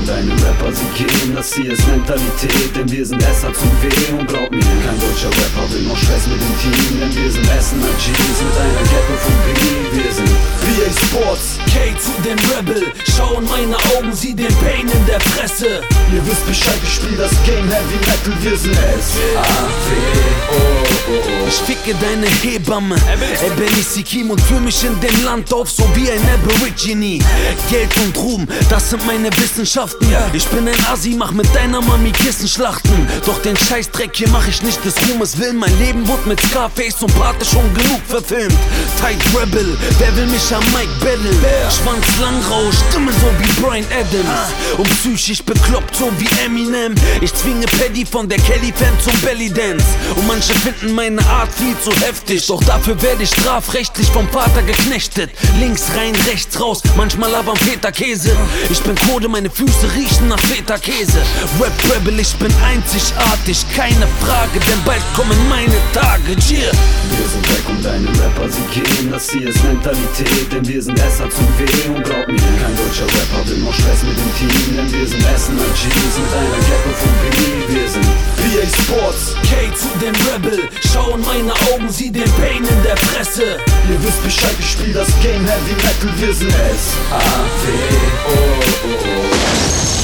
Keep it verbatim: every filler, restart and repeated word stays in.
deine Rapper, sie gehen, das hier ist Mentalität, denn wir sind S A zu W und glaub mir, kein deutscher Rapper will noch Stress mit dem Team, denn wir sind Essener G's mit einer Ghetto-Phobie, wir sind B A Sports, K zu dem Rebel, schau in meine Augen, sieh den Pain in der Fresse. Ihr wisst Bescheid, ich spiel das Game Heavy Metal, wir sind S A W O O. Ich ficke deine Hebamme, Ebelissi Kim, und führ mich in dem Land auf, so wie ein Aborigine. Geld und Ruhm, das sind meine Wissenschaften. Ich bin ein Assi, mach mit deiner Mami Kissenschlachten. Doch den Scheißdreck hier mach ich nicht des Ruhmes willen. Mein Leben wurde mit Scarface und Pate schon genug verfilmt. Tight Rebel, wer will mich am Mike battlen? Schwanz lang raus, Stimme so wie Bryan Adams. Und psychisch bekloppt so wie Eminem. Ich zwinge Paddy von der Kelly-Fan zum Belly-Dance. Und manche finden meine Art viel zu heftig, doch dafür werde ich strafrechtlich vom Vater geknechtet. Links rein, rechts raus, manchmal aber am Feta-Käse. Ich bin Code, meine Füße riechen nach Feta-Käse. Rap Rebel, ich bin einzigartig, keine Frage, denn bald kommen meine Tage. Yeah. Wir sind weg und deine Rapper, sie gehen, das hier ist Mentalität, denn wir sind S A zu W und glaub mir, kein deutscher Rapper will noch Stress mit dem Team, denn wir sind Essener G's mit einer Ghetto-Phobie, wir sind B A Sports, K zu dem Rebel, schau in meine Augen, sieh den Pain in der Fresse. Ihr wisst Bescheid, ich spiel das Game Heavy Metal, wir sind S A W O O.